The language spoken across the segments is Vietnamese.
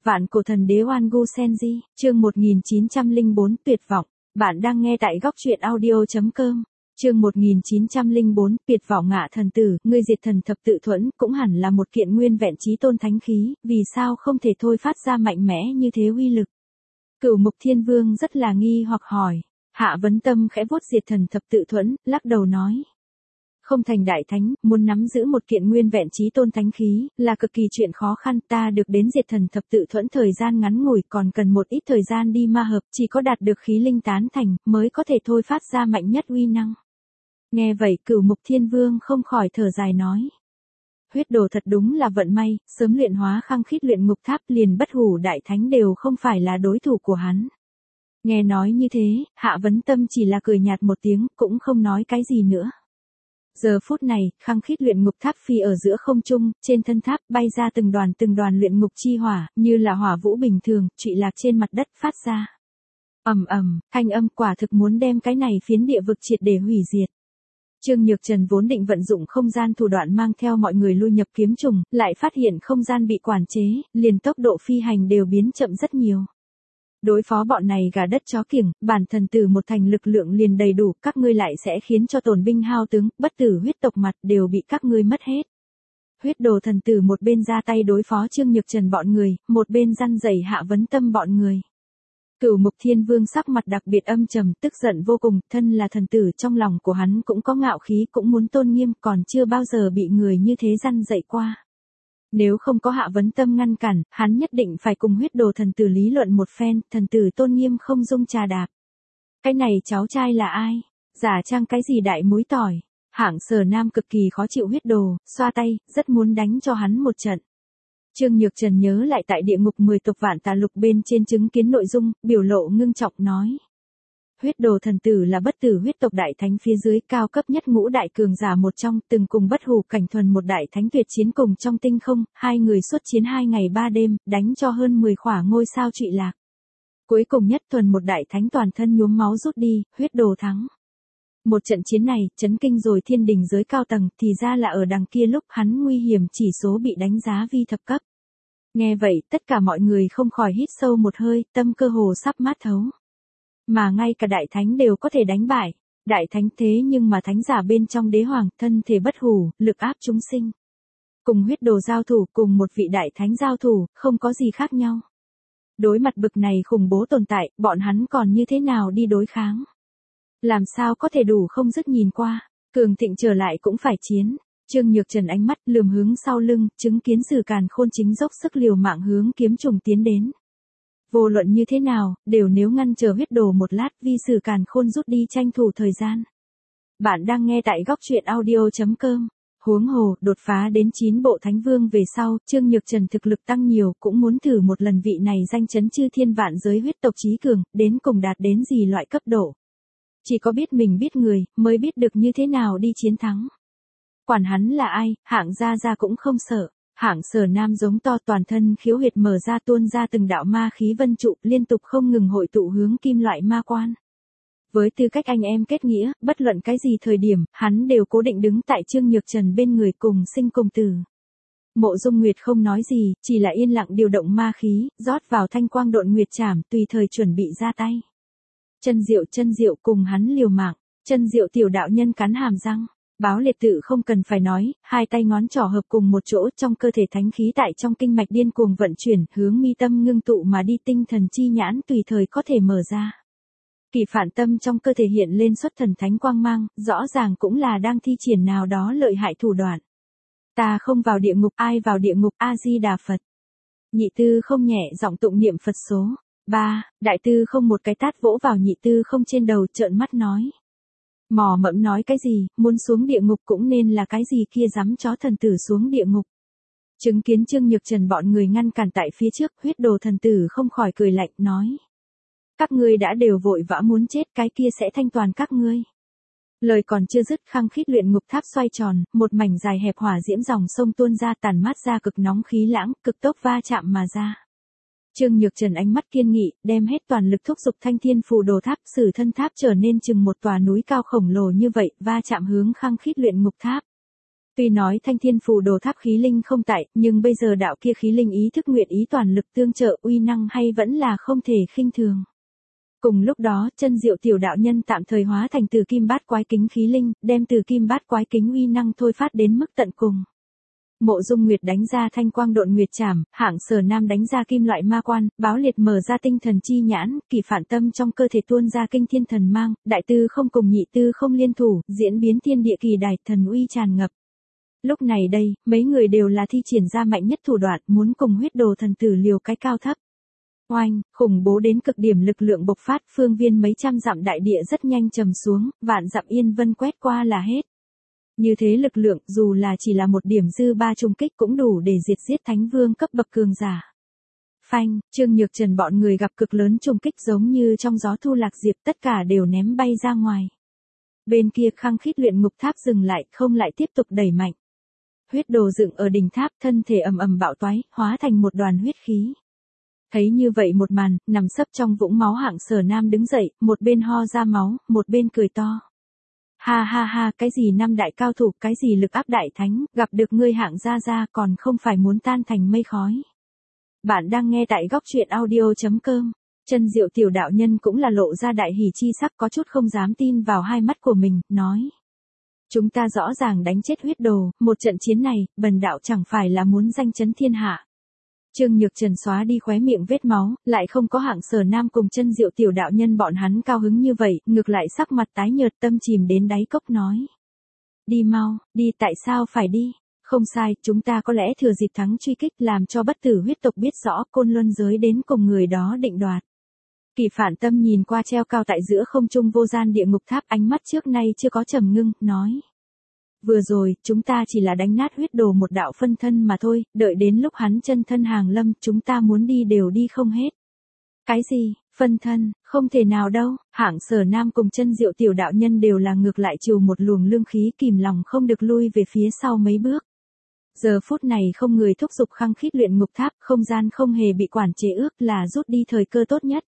Vạn cổ thần đế Oan Gu Senji, chương 1904 tuyệt vọng. Bạn đang nghe tại góc truyện audio.com. Chương 1904 tuyệt vọng. Ngạ thần tử, ngươi diệt thần thập tự thuẫn, cũng hẳn là một kiện nguyên vẹn chí tôn thánh khí, vì sao không thể thôi phát ra mạnh mẽ như thế uy lực? Cửu Mục Thiên Vương rất là nghi hoặc hỏi. Hạ Vấn Tâm khẽ vuốt diệt thần thập tự thuẫn, lắc đầu nói. Không thành đại thánh, muốn nắm giữ một kiện nguyên vẹn chí tôn thánh khí, là cực kỳ chuyện khó khăn. Ta được đến diệt thần thập tự thuẫn thời gian ngắn ngủi, còn cần một ít thời gian đi ma hợp, chỉ có đạt được khí linh tán thành, mới có thể thôi phát ra mạnh nhất uy năng. Nghe vậy Cửu Mục Thiên Vương không khỏi thở dài nói. Huyết đồ thật đúng là vận may, sớm luyện hóa khăng khít luyện ngục tháp, liền bất hủ đại thánh đều không phải là đối thủ của hắn. Nghe nói như thế, Hạ Vấn Tâm chỉ là cười nhạt một tiếng, cũng không nói cái gì nữa. Giờ phút này, khăng khít luyện ngục tháp phi ở giữa không trung, trên thân tháp bay ra từng đoàn luyện ngục chi hỏa, như là hỏa vũ bình thường, trụy lạc trên mặt đất phát ra. Ầm ầm, thanh âm quả thực muốn đem cái này phiến địa vực triệt để hủy diệt. Trương Nhược Trần vốn định vận dụng không gian thủ đoạn mang theo mọi người lui nhập kiếm trùng, lại phát hiện không gian bị quản chế, liền tốc độ phi hành đều biến chậm rất nhiều. Đối phó bọn này gà đất chó kiểng, bản thần tử một thành lực lượng liền đầy đủ, các ngươi lại sẽ khiến cho tổn binh hao tướng, bất tử huyết tộc mặt đều bị các ngươi mất hết. Huyết đồ thần tử một bên ra tay đối phó Trương Nhược Trần bọn người, một bên răn dày Hạ Vấn Tâm bọn người. Cửu Mục Thiên Vương sắc mặt đặc biệt âm trầm, tức giận vô cùng, thân là thần tử trong lòng của hắn cũng có ngạo khí, cũng muốn tôn nghiêm, còn chưa bao giờ bị người như thế răn dạy qua. Nếu không có Hạ Vấn Tâm ngăn cản, hắn nhất định phải cùng huyết đồ thần tử lý luận một phen, thần tử tôn nghiêm không dung trà đạp. Cái này cháu trai là ai? Giả trang cái gì đại muối tỏi? Hạng Sở Nam cực kỳ khó chịu huyết đồ, xoa tay, rất muốn đánh cho hắn một trận. Trương Nhược Trần nhớ lại tại địa ngục 10 tộc Vạn Tà Lục bên trên chứng kiến nội dung, biểu lộ ngưng trọng nói. Huyết đồ thần tử là bất tử huyết tộc đại thánh phía dưới cao cấp nhất ngũ đại cường giả một trong, từng cùng bất hủ cảnh thuần một đại thánh tuyệt chiến cùng trong tinh không, hai người xuất chiến 2 ngày 3 đêm, đánh cho hơn 10 khỏa ngôi sao trụy lạc. Cuối cùng nhất thuần một đại thánh toàn thân nhuốm máu rút đi, huyết đồ thắng. Một trận chiến này, chấn kinh rồi thiên đình giới cao tầng, thì ra là ở đằng kia lúc hắn nguy hiểm chỉ số bị đánh giá vi thập cấp. Nghe vậy, tất cả mọi người không khỏi hít sâu một hơi, tâm cơ hồ sắp mát thấu. Mà ngay cả đại thánh đều có thể đánh bại. Đại thánh thế nhưng mà thánh giả bên trong đế hoàng, thân thể bất hủ, lực áp chúng sinh. Cùng huyết đồ giao thủ, cùng một vị đại thánh giao thủ, không có gì khác nhau. Đối mặt bực này khủng bố tồn tại, bọn hắn còn như thế nào đi đối kháng? Làm sao có thể đủ không dứt nhìn qua, cường thịnh trở lại cũng phải chiến. Trương Nhược Trần ánh mắt lườm hướng sau lưng, chứng kiến Sử Càn Khôn chính dốc sức liều mạng hướng kiếm trùng tiến đến. Vô luận như thế nào, đều nếu ngăn chờ huyết đồ một lát, vi Sử Càn Khôn rút đi tranh thủ thời gian. Bạn đang nghe tại góc truyện audio.com. Huống hồ, đột phá đến 9 bộ thánh vương về sau, Trương Nhược Trần thực lực tăng nhiều, cũng muốn thử một lần vị này danh chấn chư thiên vạn giới huyết tộc chí cường, đến cùng đạt đến gì loại cấp độ. Chỉ có biết mình biết người, mới biết được như thế nào đi chiến thắng. Quản hắn là ai, Hạng gia gia cũng không sợ. Hạng Sở Nam giống to, toàn thân khiếu huyệt mở ra tuôn ra từng đạo ma khí vân trụ, liên tục không ngừng hội tụ hướng kim loại ma quan. Với tư cách anh em kết nghĩa, bất luận cái gì thời điểm, hắn đều cố định đứng tại Trương Nhược Trần bên người cùng sinh cùng tử. Mộ Dung Nguyệt không nói gì, chỉ là yên lặng điều động ma khí, rót vào thanh quang độn nguyệt trảm, tùy thời chuẩn bị ra tay. Chân Diệu cùng hắn liều mạng, Chân Diệu tiểu đạo nhân cắn hàm răng. Báo liệt tự không cần phải nói, hai tay ngón trỏ hợp cùng một chỗ, trong cơ thể thánh khí tại trong kinh mạch điên cuồng vận chuyển, hướng mi tâm ngưng tụ mà đi, tinh thần chi nhãn tùy thời có thể mở ra. Kỳ phản tâm trong cơ thể hiện lên xuất thần thánh quang mang, rõ ràng cũng là đang thi triển nào đó lợi hại thủ đoạn. Ta không vào địa ngục, ai vào địa ngục? A Di Đà Phật. Nhị tư không nhẹ giọng tụng niệm Phật số 3, đại tư không một cái tát vỗ vào nhị tư không trên đầu, trợn mắt nói. Mò mẫm nói cái gì, muốn xuống địa ngục cũng nên là cái gì kia dám chó thần tử xuống địa ngục. Chứng kiến Trương Nhược Trần bọn người ngăn cản tại phía trước, huyết đồ thần tử không khỏi cười lạnh, nói. Các ngươi đã đều vội vã muốn chết, cái kia sẽ thanh toàn các ngươi. Lời còn chưa dứt, khăng khít luyện ngục tháp xoay tròn, một mảnh dài hẹp hỏa diễm dòng sông tuôn ra, tàn mát ra cực nóng khí lãng, cực tốc va chạm mà ra. Trương Nhược Trần ánh mắt kiên nghị, đem hết toàn lực thúc giục thanh thiên phù đồ tháp, sử thân tháp trở nên chừng một tòa núi cao khổng lồ như vậy, va chạm hướng khăng khít luyện ngục tháp. Tuy nói Thanh Thiên Phù Đồ Tháp khí linh không tại, nhưng bây giờ đạo kia khí linh ý thức nguyện ý toàn lực tương trợ, uy năng hay vẫn là không thể khinh thường. Cùng lúc đó, Chân Diệu tiểu đạo nhân tạm thời hóa thành Từ Kim Bát Quái Kính khí linh, đem Từ Kim Bát Quái Kính uy năng thôi phát đến mức tận cùng. Mộ Dung Nguyệt đánh ra Thanh Quang Độn Nguyệt Trảm, Hạng Sở Nam đánh ra Kim Loại Ma Quan, Báo Liệt mở ra Tinh Thần Chi Nhãn, Kỳ Phản Tâm trong cơ thể tuôn ra Kinh Thiên Thần Mang, Đại Tư Không cùng Nhị Tư Không liên thủ, diễn biến thiên địa kỳ đài, thần uy tràn ngập. Lúc này đây, mấy người đều là thi triển ra mạnh nhất thủ đoạn, muốn cùng Huyết Đồ thần tử liều cái cao thấp. Oanh, khủng bố đến cực điểm lực lượng bộc phát, phương viên mấy trăm dặm đại địa rất nhanh trầm xuống, vạn dặm yên vân quét qua là hết. Như thế lực lượng, dù là chỉ là một điểm dư ba trùng kích cũng đủ để diệt giết thánh vương cấp bậc cường giả. Phanh, Trương Nhược Trần bọn người gặp cực lớn trùng kích giống như trong gió thu lạc diệp, tất cả đều ném bay ra ngoài. Bên kia Khăng Khít Luyện Ngục Tháp dừng lại, không lại tiếp tục đẩy mạnh. Huyết Đồ dựng ở đỉnh tháp, thân thể ầm ầm bạo toái, hóa thành một đoàn huyết khí. Thấy như vậy một màn, nằm sấp trong vũng máu Hạng Sở Nam đứng dậy, một bên ho ra máu, một bên cười to. Ha ha ha, cái gì năm đại cao thủ, cái gì lực áp đại thánh, gặp được ngươi Hạng gia gia còn không phải muốn tan thành mây khói. Bạn đang nghe tại góc truyện audio.com. Chân Diệu tiểu đạo nhân cũng là lộ ra đại hỉ chi sắc, có chút không dám tin vào hai mắt của mình, nói. Chúng ta rõ ràng đánh chết Huyết Đồ, một trận chiến này, bần đạo chẳng phải là muốn danh chấn thiên hạ. Trương Nhược Trần xóa đi khóe miệng vết máu, lại không có Hạng Sở Nam cùng Chân Diệu tiểu đạo nhân bọn hắn cao hứng như vậy, ngược lại sắc mặt tái nhợt, tâm chìm đến đáy cốc nói. Đi mau, đi, tại sao phải đi? Không sai, chúng ta có lẽ thừa dịp thắng truy kích, làm cho bất tử huyết tộc biết rõ Côn Luân giới đến cùng người đó định đoạt. Kỳ Phản Tâm nhìn qua treo cao tại giữa không trung vô gian địa ngục tháp, ánh mắt trước nay chưa có trầm ngưng, nói. Vừa rồi, chúng ta chỉ là đánh nát Huyết Đồ một đạo phân thân mà thôi, đợi đến lúc hắn chân thân hàng lâm, chúng ta muốn đi đều đi không hết. Cái gì, phân thân, không thể nào đâu, Hạng Sở Nam cùng Chân Diệu tiểu đạo nhân đều là ngược lại trừ một luồng lương khí, kìm lòng không được lui về phía sau mấy bước. Giờ phút này không người thúc giục Khăng Khít Luyện Ngục Tháp, không gian không hề bị quản chế, ước là rút đi thời cơ tốt nhất.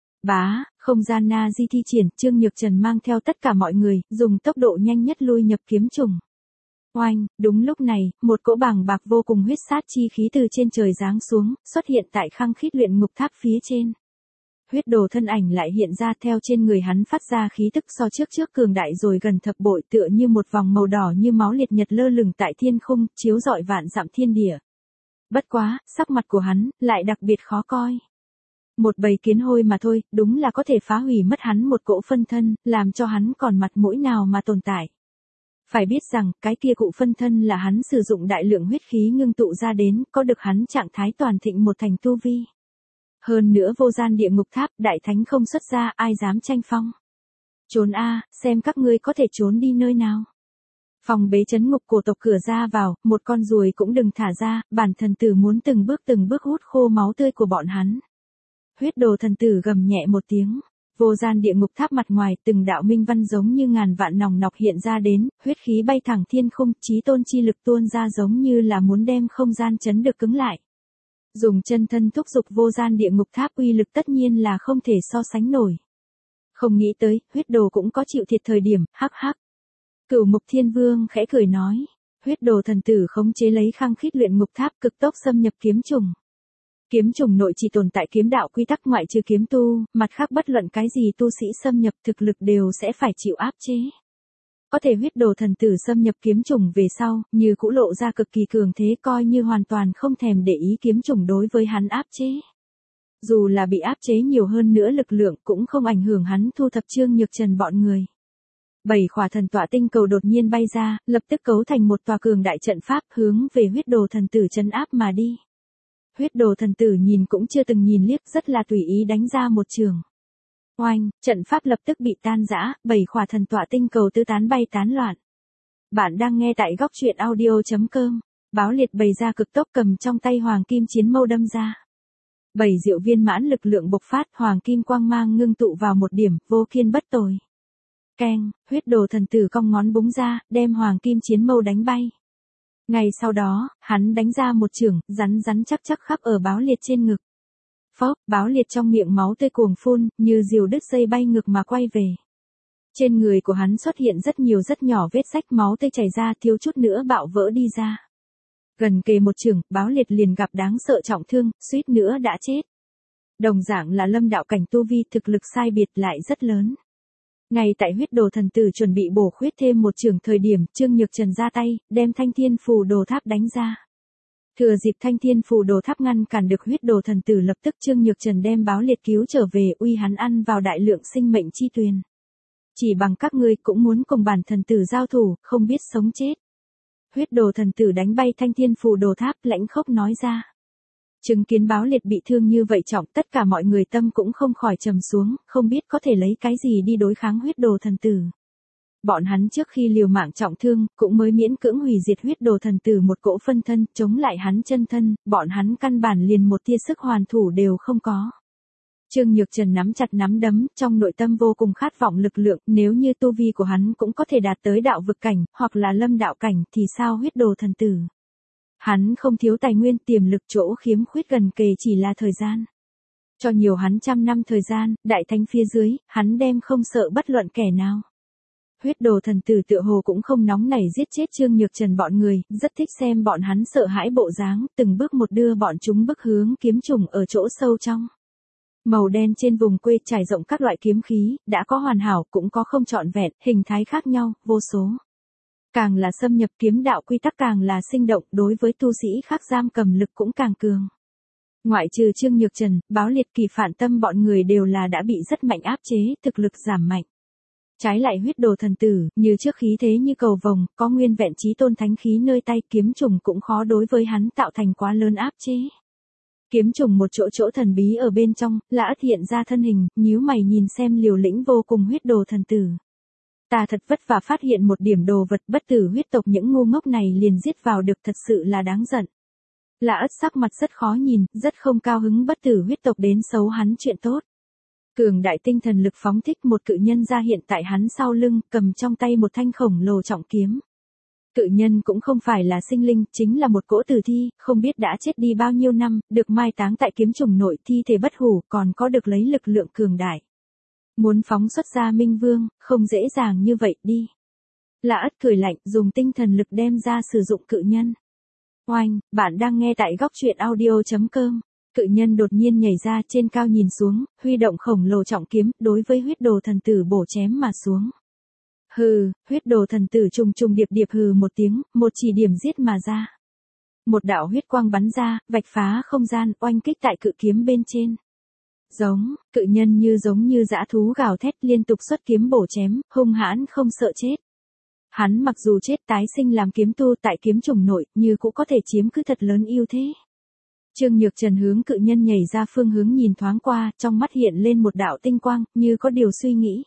Bá, không gian na di thi triển, Trương Nhược Trần mang theo tất cả mọi người, dùng tốc độ nhanh nhất lui nhập kiếm trùng. Oanh, đúng lúc này, một cỗ bàng bạc vô cùng huyết sát chi khí từ trên trời giáng xuống, xuất hiện tại Khăng Khít Luyện Ngục Tháp phía trên. Huyết Đồ thân ảnh lại hiện ra, theo trên người hắn phát ra khí tức so trước cường đại rồi gần thập bội, tựa như một vòng màu đỏ như máu liệt nhật lơ lửng tại thiên khung, chiếu rọi vạn dặm thiên địa. Bất quá, sắc mặt của hắn lại đặc biệt khó coi. Một bầy kiến hôi mà thôi, đúng là có thể phá hủy mất hắn một cỗ phân thân, làm cho hắn còn mặt mũi nào mà tồn tại. Phải biết rằng, cái kia cụ phân thân là hắn sử dụng đại lượng huyết khí ngưng tụ ra đến, có được hắn trạng thái toàn thịnh một thành tu vi. Hơn nữa vô gian địa ngục tháp, đại thánh không xuất ra, ai dám tranh phong. Trốn a, xem các ngươi có thể trốn đi nơi nào. Phòng bế trấn ngục cổ tộc cửa ra vào, một con ruồi cũng đừng thả ra, bản thần tử muốn từng bước hút khô máu tươi của bọn hắn. Huyết Đồ thần tử gầm nhẹ một tiếng. Vô gian địa ngục tháp mặt ngoài, từng đạo minh văn giống như ngàn vạn nòng nọc hiện ra đến, huyết khí bay thẳng thiên khung, chí tôn chi lực tuôn ra giống như là muốn đem không gian chấn được cứng lại. Dùng chân thân thúc giục vô gian địa ngục tháp, uy lực tất nhiên là không thể so sánh nổi. Không nghĩ tới, Huyết Đồ cũng có chịu thiệt thời điểm, hắc hắc. Cửu Mục Thiên Vương khẽ cười nói. Huyết Đồ thần tử khống chế lấy Khăng Khít Luyện Ngục Tháp, cực tốc xâm nhập kiếm trùng. Kiếm trùng nội chỉ tồn tại kiếm đạo quy tắc, ngoại trừ kiếm tu, mặt khác bất luận cái gì tu sĩ xâm nhập thực lực đều sẽ phải chịu áp chế. Có thể Huyết Đồ thần tử xâm nhập kiếm trùng về sau, như cũ lộ ra cực kỳ cường thế, coi như hoàn toàn không thèm để ý kiếm trùng đối với hắn áp chế. Dù là bị áp chế nhiều hơn nữa lực lượng cũng không ảnh hưởng hắn thu thập Trương Nhược Trần bọn người. 7 khỏa thần tọa tinh cầu đột nhiên bay ra, lập tức cấu thành một tòa cường đại trận pháp, hướng về Huyết Đồ thần tử trấn áp mà đi. Huyết Đồ thần tử nhìn cũng chưa từng nhìn liếc, rất là tùy ý đánh ra một trường. Oanh, trận pháp lập tức bị tan rã, 7 khỏa thần tọa tinh cầu tứ tán bay tán loạn. Bạn đang nghe tại góc truyện audio.com. Báo Liệt bày ra cực tốc, cầm trong tay hoàng kim chiến mâu đâm ra. 7 diệu viên mãn lực lượng bộc phát, hoàng kim quang mang ngưng tụ vào một điểm, vô kiên bất tồi. Keng, Huyết Đồ thần tử cong ngón búng ra, đem hoàng kim chiến mâu đánh bay. Ngay sau đó, hắn đánh ra một chưởng, rắn chắc khắp ở Báo Liệt trên ngực. Phốc, Báo Liệt trong miệng máu tươi cuồng phun, như diều đứt dây bay ngược mà quay về. Trên người của hắn xuất hiện rất nhiều rất nhỏ vết rách, máu tươi chảy ra, thiếu chút nữa bạo vỡ đi ra. Gần kề một chưởng, Báo Liệt liền gặp đáng sợ trọng thương, suýt nữa đã chết. Đồng dạng là lâm đạo cảnh tu vi, thực lực sai biệt lại rất lớn. Ngay tại huyết đồ thần tử chuẩn bị bổ khuyết thêm một chưởng thời điểm, Trương Nhược Trần ra tay, đem Thanh Thiên Phù Đồ Tháp đánh ra. Thừa dịp Thanh Thiên Phù Đồ Tháp ngăn cản được huyết đồ thần tử, lập tức Trương Nhược Trần đem Báo Liệt cứu trở về, uy hắn ăn vào đại lượng sinh mệnh chi tuyền. Chỉ bằng các ngươi cũng muốn cùng bản thần tử giao thủ, không biết sống chết. Huyết đồ thần tử đánh bay Thanh Thiên Phù Đồ Tháp, lãnh khốc nói ra. Chứng kiến Báo Liệt bị thương như vậy trọng, tất cả mọi người tâm cũng không khỏi trầm xuống, không biết có thể lấy cái gì đi đối kháng huyết đồ thần tử. Bọn hắn trước khi liều mạng trọng thương, cũng mới miễn cưỡng hủy diệt huyết đồ thần tử một cỗ phân thân, chống lại hắn chân thân, bọn hắn căn bản liền một tia sức hoàn thủ đều không có. Trương Nhược Trần nắm chặt nắm đấm, trong nội tâm vô cùng khát vọng lực lượng, nếu như tu vi của hắn cũng có thể đạt tới đạo vực cảnh, hoặc là lâm đạo cảnh, thì sao huyết đồ thần tử? Hắn không thiếu tài nguyên, tiềm lực, chỗ khiếm khuyết gần kề chỉ là thời gian. Cho nhiều hắn trăm năm thời gian, đại thánh phía dưới, hắn đem không sợ bất luận kẻ nào. Huyết đồ thần tử tựa hồ cũng không nóng nảy giết chết Trương Nhược Trần bọn người, rất thích xem bọn hắn sợ hãi bộ dáng, từng bước một đưa bọn chúng bước hướng kiếm trùng ở chỗ sâu trong. Màu đen trên vùng quê trải rộng các loại kiếm khí, đã có hoàn hảo cũng có không trọn vẹn, hình thái khác nhau, vô số. Càng là xâm nhập kiếm đạo quy tắc càng là sinh động, đối với tu sĩ khác giam cầm lực cũng càng cường. Ngoại trừ Trương Nhược Trần, Báo Liệt, Kỳ Phản Tâm bọn người đều là đã bị rất mạnh áp chế, thực lực giảm mạnh. Trái lại huyết đồ thần tử, như trước khí thế như cầu vồng, có nguyên vẹn chí tôn thánh khí nơi tay, kiếm trùng cũng khó đối với hắn tạo thành quá lớn áp chế. Kiếm trùng một chỗ thần bí ở bên trong, Lã Ất hiện ra thân hình, nhíu mày nhìn xem liều lĩnh vô cùng huyết đồ thần tử. Ta thật vất vả phát hiện một điểm đồ vật, bất tử huyết tộc những ngu ngốc này liền giết vào được, thật sự là đáng giận. Lã Ất sắc mặt rất khó nhìn, rất không cao hứng, bất tử huyết tộc đến xấu hắn chuyện tốt. Cường đại tinh thần lực phóng thích, một cự nhân ra hiện tại hắn sau lưng, cầm trong tay một thanh khổng lồ trọng kiếm. Cự nhân cũng không phải là sinh linh, chính là một cỗ tử thi, không biết đã chết đi bao nhiêu năm, được mai táng tại kiếm trùng nội, thi thể bất hủ, còn có được lấy lực lượng cường đại. Muốn phóng xuất ra Minh Vương, không dễ dàng như vậy đi. Lã Ất cười lạnh, dùng tinh thần lực đem ra sử dụng cự nhân. Oanh, bạn đang nghe tại góc truyện audio.com. Cự nhân đột nhiên nhảy ra, trên cao nhìn xuống, huy động khổng lồ trọng kiếm, đối với huyết đồ thần tử bổ chém mà xuống. Hừ, huyết đồ thần tử trùng trùng điệp điệp hừ một tiếng, một chỉ điểm giết mà ra. Một đạo huyết quang bắn ra, vạch phá không gian, oanh kích tại cự kiếm bên trên. Giống, cự nhân giống như dã thú gào thét, liên tục xuất kiếm bổ chém, hung hãn không sợ chết. Hắn mặc dù chết tái sinh làm kiếm tu tại kiếm trùng nội, như cũng có thể chiếm cứ thật lớn ưu thế. Trương Nhược Trần hướng cự nhân nhảy ra phương hướng nhìn thoáng qua, trong mắt hiện lên một đạo tinh quang, như có điều suy nghĩ.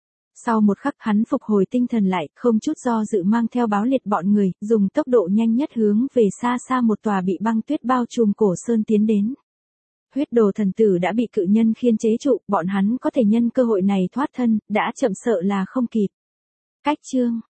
Sau một khắc hắn phục hồi tinh thần lại, không chút do dự mang theo Báo Liệt bọn người, dùng tốc độ nhanh nhất hướng về xa xa một tòa bị băng tuyết bao trùm cổ sơn tiến đến. Huyết đồ thần tử đã bị cự nhân khiên chế trụ, bọn hắn có thể nhân cơ hội này thoát thân, đã chậm sợ là không kịp. Cách chương